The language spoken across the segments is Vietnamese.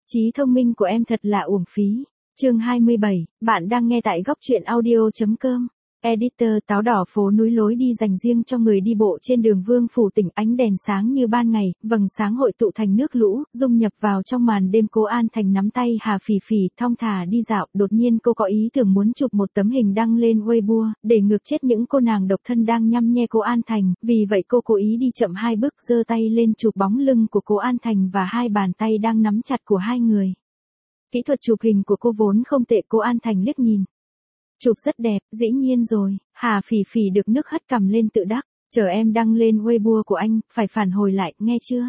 Trí thông minh của em thật là uổng phí. Chương 27, bạn đang nghe tại góc truyện audio.com. Editor. Táo đỏ phố núi lối đi dành riêng cho người đi bộ trên đường Vương Phủ Tỉnh, ánh đèn sáng như ban ngày, vầng sáng hội tụ thành nước lũ, dung nhập vào trong màn đêm. Cố An Thành nắm tay Hà Phỉ Phỉ, thong thả đi dạo, đột nhiên cô có ý tưởng muốn chụp một tấm hình đăng lên Weibo, để ngược chết những cô nàng độc thân đang nhăm nhe Cố An Thành, vì vậy cô cố ý đi chậm 2 bước, giơ tay lên chụp bóng lưng của Cố An Thành và 2 bàn tay đang nắm chặt của hai người. Kỹ thuật chụp hình của cô vốn không tệ. Cố An Thành liếc nhìn. Chụp rất đẹp, dĩ nhiên rồi. Hà Phỉ Phỉ được nước hất cằm lên tự đắc. Chờ em đăng lên Weibo của anh, phải phản hồi lại, nghe chưa?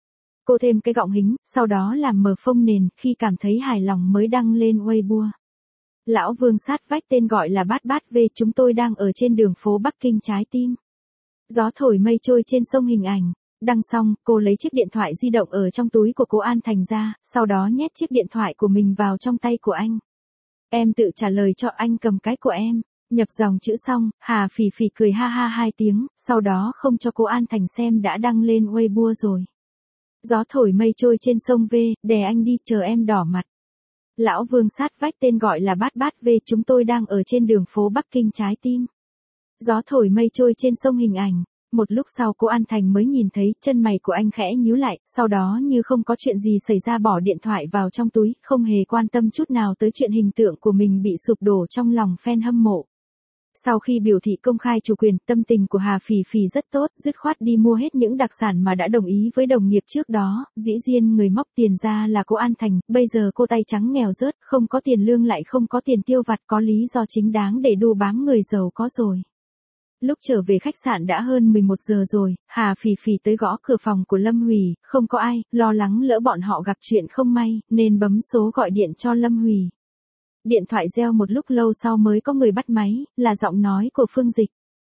Cô thêm cái gọng hính, sau đó làm mờ phông nền, khi cảm thấy hài lòng mới đăng lên Weibo. Lão Vương sát vách, tên gọi là Bát Bát V, chúng tôi đang ở trên đường phố Bắc Kinh trái tim. Gió thổi mây trôi trên sông, hình ảnh. Đăng xong, cô lấy chiếc điện thoại di động ở trong túi của Cố An Thành ra, sau đó nhét chiếc điện thoại của mình vào trong tay của anh. Em tự trả lời cho anh cầm cái của em. Nhập dòng chữ xong, Hà Phỉ Phỉ cười ha ha 2 tiếng, sau đó không cho Cố An Thành xem đã đăng lên Weibo rồi. Gió thổi mây trôi trên sông V, đè anh đi, chờ em đỏ mặt. Lão Vương sát vách, tên gọi là Bát Bát V, chúng tôi đang ở trên đường phố Bắc Kinh trái tim. Gió thổi mây trôi trên sông, hình ảnh. Một lúc sau Cố An Thành mới nhìn thấy, chân mày của anh khẽ nhíu lại, sau đó như không có chuyện gì xảy ra bỏ điện thoại vào trong túi, không hề quan tâm chút nào tới chuyện hình tượng của mình bị sụp đổ trong lòng fan hâm mộ. Sau khi biểu thị công khai chủ quyền, tâm tình của Hà Phỉ Phỉ rất tốt, dứt khoát đi mua hết những đặc sản mà đã đồng ý với đồng nghiệp trước đó, dĩ nhiên người móc tiền ra là Cố An Thành, bây giờ cô tay trắng nghèo rớt, không có tiền lương lại không có tiền tiêu vặt, có lý do chính đáng để đu bám người giàu có rồi. Lúc trở về khách sạn đã hơn 11 giờ rồi, Hà Phỉ Phỉ tới gõ cửa phòng của Lâm Hủy, không có ai, lo lắng lỡ bọn họ gặp chuyện không may, nên bấm số gọi điện cho Lâm Hủy. Điện thoại reo một lúc lâu sau mới có người bắt máy, là giọng nói của Phương Dịch.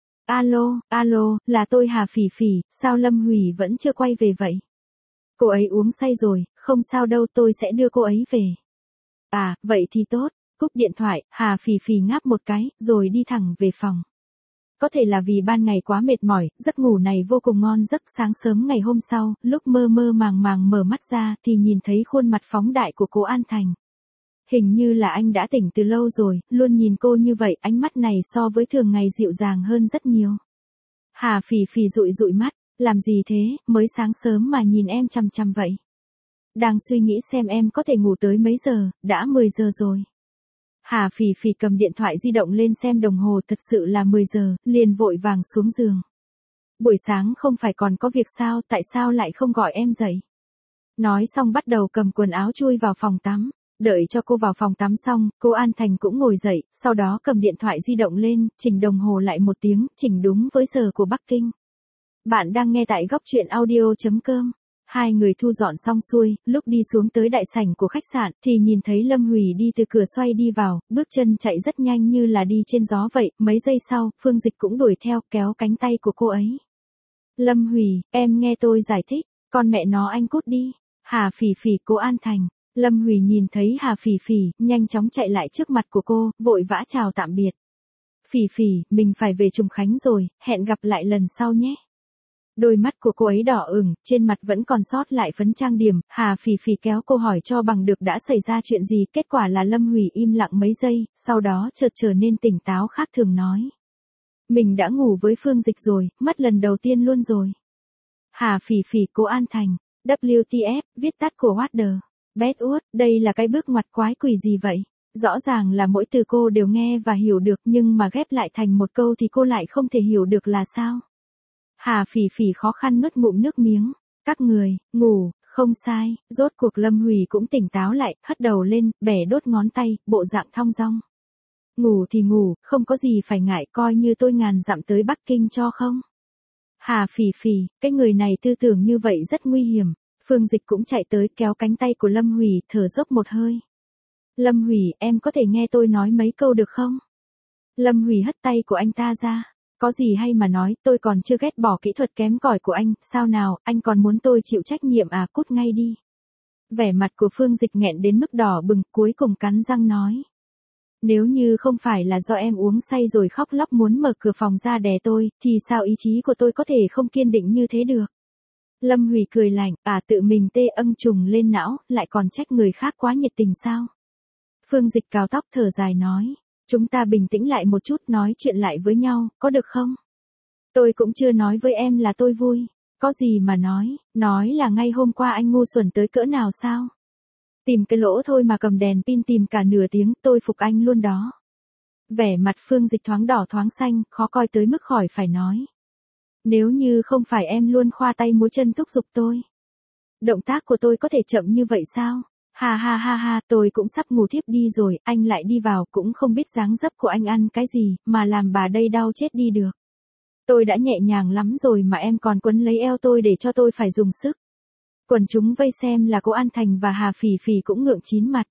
Alo, là tôi Hà Phỉ Phỉ, sao Lâm Hủy vẫn chưa quay về vậy? Cô ấy uống say rồi, không sao đâu, tôi sẽ đưa cô ấy về. À, vậy thì tốt. Cúp điện thoại, Hà Phỉ Phỉ ngáp một cái, rồi đi thẳng về phòng. Có thể là vì ban ngày quá mệt mỏi, giấc ngủ này vô cùng ngon giấc. Sáng sớm ngày hôm sau, lúc mơ mơ màng màng mở mắt ra thì nhìn thấy khuôn mặt phóng đại của Cố An Thành. Hình như là anh đã tỉnh từ lâu rồi, luôn nhìn cô như vậy, ánh mắt này so với thường ngày dịu dàng hơn rất nhiều. Hà Phỉ Phỉ dụi mắt, làm gì thế, mới sáng sớm mà nhìn em chằm chằm vậy. Đang suy nghĩ xem em có thể ngủ tới mấy giờ, đã 10 giờ rồi. Hà Phỉ Phỉ cầm điện thoại di động lên xem đồng hồ, thật sự là 10 giờ, liền vội vàng xuống giường. Buổi sáng không phải còn có việc sao, tại sao lại không gọi em dậy? Nói xong bắt đầu cầm quần áo chui vào phòng tắm. Đợi cho cô vào phòng tắm xong, Cố An Thành cũng ngồi dậy, sau đó cầm điện thoại di động lên, chỉnh đồng hồ lại 1 tiếng, chỉnh đúng với giờ của Bắc Kinh. Bạn đang nghe tại góc truyện audio.com. Hai người thu dọn xong xuôi, lúc đi xuống tới đại sảnh của khách sạn, thì nhìn thấy Lâm Hủy đi từ cửa xoay đi vào, bước chân chạy rất nhanh như là đi trên gió vậy, mấy giây sau, Phương Dịch cũng đuổi theo, kéo cánh tay của cô ấy. Lâm Hủy, em nghe tôi giải thích, con mẹ nó anh cút đi. Hà Phỉ Phỉ, Cố An Thành. Lâm Hủy nhìn thấy Hà Phỉ Phỉ, nhanh chóng chạy lại trước mặt của cô, vội vã chào tạm biệt. Phỉ Phỉ, mình phải về Trùng Khánh rồi, hẹn gặp lại lần sau nhé. Đôi mắt của cô ấy đỏ ửng, trên mặt vẫn còn sót lại phấn trang điểm. Hà Phỉ Phỉ kéo cô hỏi cho bằng được đã xảy ra chuyện gì, kết quả là Lâm Hủy im lặng mấy giây, sau đó chợt trở nên tỉnh táo khác thường nói. Mình đã ngủ với Phương Dịch rồi, mất lần đầu tiên luôn rồi. Hà Phỉ Phỉ, Cố An Thành. WTF, viết tắt của What the Bad Word, đây là cái bước ngoặt quái quỷ gì vậy? Rõ ràng là mỗi từ cô đều nghe và hiểu được, nhưng mà ghép lại thành một câu thì cô lại không thể hiểu được là sao? Hà Phỉ Phỉ khó khăn nuốt ngụm nước miếng. Các người, ngủ, không sai, rốt cuộc Lâm Hủy cũng tỉnh táo lại, hất đầu lên, bẻ đốt ngón tay, bộ dạng thong dong. Ngủ thì ngủ, không có gì phải ngại, coi như tôi ngàn dặm tới Bắc Kinh cho không? Hà Phỉ Phỉ, cái người này tư tưởng như vậy rất nguy hiểm. Phương Dịch cũng chạy tới kéo cánh tay của Lâm Hủy, thở dốc một hơi. Lâm Hủy, em có thể nghe tôi nói mấy câu được không? Lâm Hủy hất tay của anh ta ra. Có gì hay mà nói, tôi còn chưa ghét bỏ kỹ thuật kém cỏi của anh, sao nào, anh còn muốn tôi chịu trách nhiệm à, cút ngay đi. Vẻ mặt của Phương Dịch nghẹn đến mức đỏ bừng, cuối cùng cắn răng nói. Nếu như không phải là do em uống say rồi khóc lóc muốn mở cửa phòng ra đè tôi, thì sao ý chí của tôi có thể không kiên định như thế được? Lâm Hủy cười lạnh, tự mình tê âng trùng lên não, lại còn trách người khác quá nhiệt tình sao? Phương Dịch cào tóc thở dài nói, chúng ta bình tĩnh lại một chút nói chuyện lại với nhau, có được không? Tôi cũng chưa nói với em là tôi vui, có gì mà nói là ngay hôm qua anh ngu xuẩn tới cỡ nào sao? Tìm cái lỗ thôi mà cầm đèn pin tìm cả nửa tiếng, tôi phục anh luôn đó. Vẻ mặt Phương Dịch thoáng đỏ thoáng xanh, khó coi tới mức khỏi phải nói. Nếu như không phải em luôn khoa tay múa chân thúc giục tôi. Động tác của tôi có thể chậm như vậy sao? Ha ha ha ha, tôi cũng sắp ngủ thiếp đi rồi, anh lại đi vào cũng không biết dáng dấp của anh ăn cái gì, mà làm bà đây đau chết đi được. Tôi đã nhẹ nhàng lắm rồi mà em còn quấn lấy eo tôi để cho tôi phải dùng sức. Quần chúng vây xem là cô An Thành và Hà Phỉ Phỉ cũng ngượng chín mặt.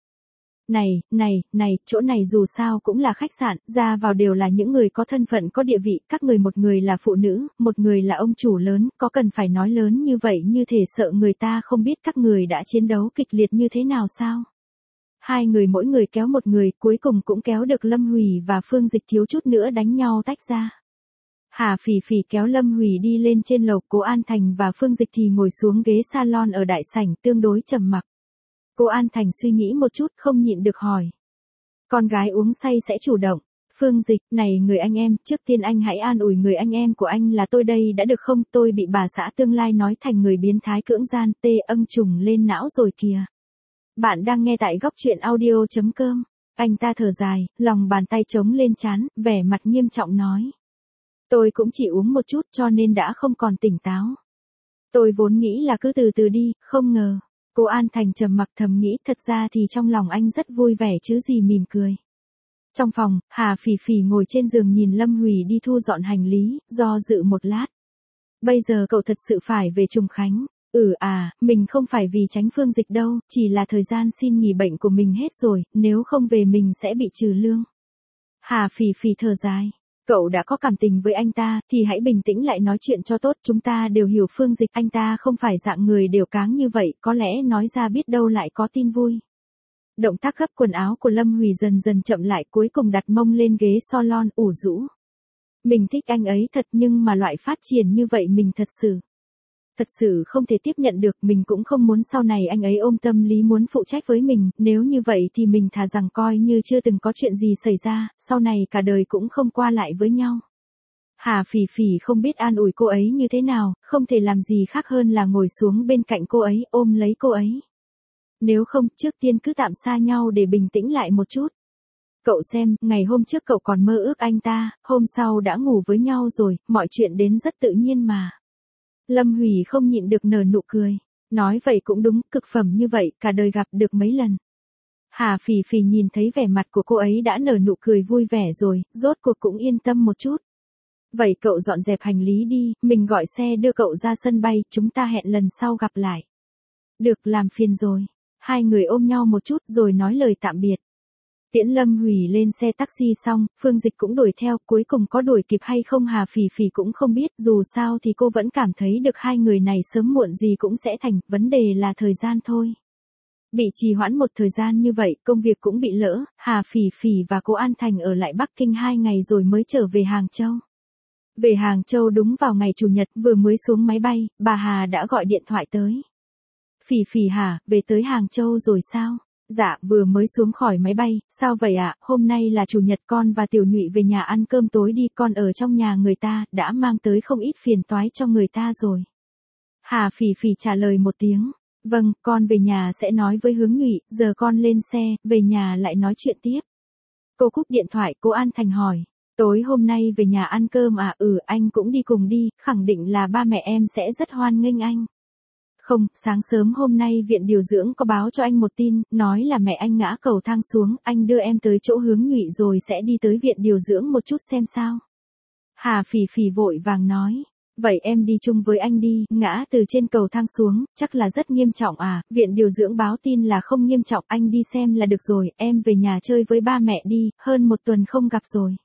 Này, chỗ này dù sao cũng là khách sạn, ra vào đều là những người có thân phận có địa vị, các người một người là phụ nữ, một người là ông chủ lớn, có cần phải nói lớn như vậy như thể sợ người ta không biết các người đã chiến đấu kịch liệt như thế nào sao? Hai người mỗi người kéo một người, cuối cùng cũng kéo được Lâm Hủy và Phương Dịch thiếu chút nữa đánh nhau tách ra. Hà Phỉ Phỉ kéo Lâm Hủy đi lên trên lầu, cô An Thành và Phương Dịch thì ngồi xuống ghế salon ở đại sảnh tương đối trầm mặc. Cô An Thành suy nghĩ một chút không nhịn được hỏi. Con gái uống say sẽ chủ động. Phương Dịch, này người anh em, trước tiên anh hãy an ủi người anh em của anh là tôi đây đã được không, tôi bị bà xã tương lai nói thành người biến thái cưỡng gian, tê âng trùng lên não rồi kìa. Bạn đang nghe tại góc truyện audio.com. Anh ta thở dài, lòng bàn tay trống lên trán, vẻ mặt nghiêm trọng nói. Tôi cũng chỉ uống một chút cho nên đã không còn tỉnh táo. Tôi vốn nghĩ là cứ từ từ đi, không ngờ. Cô An Thành trầm mặc thầm nghĩ thật ra thì trong lòng anh rất vui vẻ chứ gì mỉm cười. Trong phòng, Hà Phỉ Phỉ ngồi trên giường nhìn Lâm Hủy đi thu dọn hành lý, do dự một lát. Bây giờ cậu thật sự phải về Trùng Khánh. Mình không phải vì tránh Phương Dịch đâu, chỉ là thời gian xin nghỉ bệnh của mình hết rồi, nếu không về mình sẽ bị trừ lương. Hà Phỉ Phỉ thở dài. Cậu đã có cảm tình với anh ta, thì hãy bình tĩnh lại nói chuyện cho tốt, chúng ta đều hiểu Phương Dịch, anh ta không phải dạng người đều cáng như vậy, có lẽ nói ra biết đâu lại có tin vui. Động tác gấp quần áo của Lâm Hủy dần dần chậm lại, cuối cùng đặt mông lên ghế salon ủ rũ. Mình thích anh ấy thật nhưng mà loại phát triển như vậy mình thật sự không thể tiếp nhận được, mình cũng không muốn sau này anh ấy ôm tâm lý muốn phụ trách với mình, nếu như vậy thì mình thà rằng coi như chưa từng có chuyện gì xảy ra, sau này cả đời cũng không qua lại với nhau. Hà Phỉ Phỉ không biết an ủi cô ấy như thế nào, không thể làm gì khác hơn là ngồi xuống bên cạnh cô ấy, ôm lấy cô ấy. Nếu không, trước tiên cứ tạm xa nhau để bình tĩnh lại một chút. Cậu xem, ngày hôm trước cậu còn mơ ước anh ta, hôm sau đã ngủ với nhau rồi, mọi chuyện đến rất tự nhiên mà. Lâm Hủy không nhịn được nở nụ cười. Nói vậy cũng đúng, cực phẩm như vậy, cả đời gặp được mấy lần. Hà Phỉ Phỉ nhìn thấy vẻ mặt của cô ấy đã nở nụ cười vui vẻ rồi, rốt cuộc cũng yên tâm một chút. Vậy cậu dọn dẹp hành lý đi, mình gọi xe đưa cậu ra sân bay, chúng ta hẹn lần sau gặp lại. Được, làm phiền rồi. Hai người ôm nhau một chút rồi nói lời tạm biệt. Tiễn Lâm Hủy lên xe taxi xong, Phương Dịch cũng đuổi theo, cuối cùng có đuổi kịp hay không Hà Phỉ Phỉ cũng không biết, dù sao thì cô vẫn cảm thấy được hai người này sớm muộn gì cũng sẽ thành, vấn đề là thời gian thôi. Bị trì hoãn một thời gian như vậy, công việc cũng bị lỡ, Hà Phỉ Phỉ và cô An Thành ở lại Bắc Kinh 2 ngày rồi mới trở về Hàng Châu. Về Hàng Châu đúng vào ngày Chủ nhật, vừa mới xuống máy bay, bà Hà đã gọi điện thoại tới. Phỉ Phỉ hả, về tới Hàng Châu rồi sao? Dạ, vừa mới xuống khỏi máy bay, sao vậy ạ, hôm nay là Chủ nhật con và Tiểu Nhụy về nhà ăn cơm tối đi, con ở trong nhà người ta, đã mang tới không ít phiền toái cho người ta rồi. Hà Phỉ Phỉ trả lời một tiếng, vâng, con về nhà sẽ nói với Hướng Nhụy, giờ con lên xe, về nhà lại nói chuyện tiếp. Cô cúp điện thoại, cô An Thành hỏi, tối hôm nay về nhà ăn cơm à, anh cũng đi cùng đi, khẳng định là ba mẹ em sẽ rất hoan nghênh anh. Không, sáng sớm hôm nay viện điều dưỡng có báo cho anh một tin, nói là mẹ anh ngã cầu thang xuống, anh đưa em tới chỗ Hướng Nhụy rồi sẽ đi tới viện điều dưỡng một chút xem sao. Hà Phỉ Phỉ vội vàng nói, vậy em đi chung với anh đi, ngã từ trên cầu thang xuống, chắc là rất nghiêm trọng à, viện điều dưỡng báo tin là không nghiêm trọng, anh đi xem là được rồi, em về nhà chơi với ba mẹ đi, hơn một tuần không gặp rồi.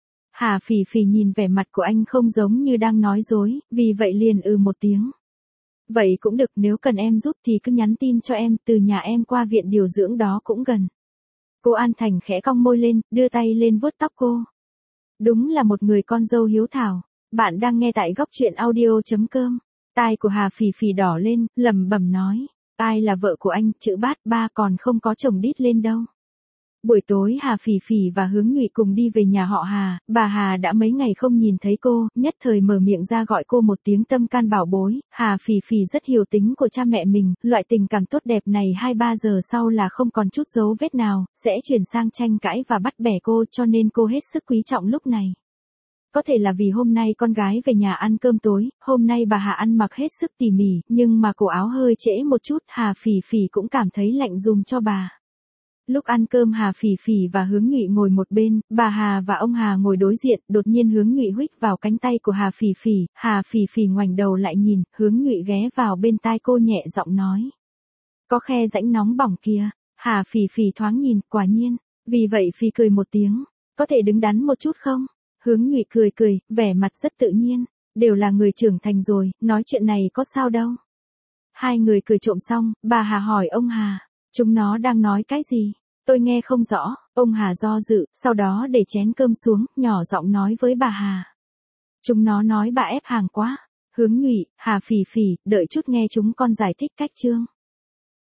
Hà Phỉ Phỉ nhìn vẻ mặt của anh không giống như đang nói dối, vì vậy liền một tiếng. Vậy cũng được, nếu cần em giúp thì cứ nhắn tin cho em, từ nhà em qua viện điều dưỡng đó cũng gần. Cô An Thành khẽ cong môi lên, đưa tay lên vuốt tóc cô. Đúng là một người con dâu hiếu thảo. Bạn đang nghe tại góc truyện audio.com. Tai của Hà Phỉ Phỉ đỏ lên, lẩm bẩm nói. Ai là vợ của anh, chữ bát ba còn không có chồng đít lên đâu. Buổi tối Hà Phỉ Phỉ và Hướng Nhụy cùng đi về nhà họ Hà, bà Hà đã mấy ngày không nhìn thấy cô, nhất thời mở miệng ra gọi cô một tiếng tâm can bảo bối. Hà Phỉ Phỉ rất hiểu tính của cha mẹ mình, loại tình cảm tốt đẹp này 2-3 giờ sau là không còn chút dấu vết nào, sẽ chuyển sang tranh cãi và bắt bẻ cô, cho nên cô hết sức quý trọng lúc này. Có thể là vì hôm nay con gái về nhà ăn cơm tối, hôm nay bà Hà ăn mặc hết sức tỉ mỉ, nhưng mà cổ áo hơi trễ một chút, Hà Phỉ Phỉ cũng cảm thấy lạnh dùm cho bà. Lúc ăn cơm Hà Phỉ Phỉ và Hướng Nhụy ngồi một bên, bà Hà và ông Hà ngồi đối diện, đột nhiên Hướng Nhụy huých vào cánh tay của Hà Phỉ Phỉ ngoảnh đầu lại nhìn, Hướng Nhụy ghé vào bên tai cô nhẹ giọng nói. Có khe rãnh nóng bỏng kìa, Hà Phỉ Phỉ thoáng nhìn, quả nhiên, vì vậy Phỉ cười một tiếng, có thể đứng đắn một chút không? Hướng Nhụy cười, vẻ mặt rất tự nhiên, đều là người trưởng thành rồi, nói chuyện này có sao đâu. Hai người cười trộm xong, bà Hà hỏi ông Hà, chúng nó đang nói cái gì? Tôi nghe không rõ, ông Hà do dự, sau đó để chén cơm xuống, nhỏ giọng nói với bà Hà. Chúng nó nói bà ép hàng quá. Hướng Nhụy, Hà Phỉ Phỉ, đợi chút nghe chúng con giải thích cách chương.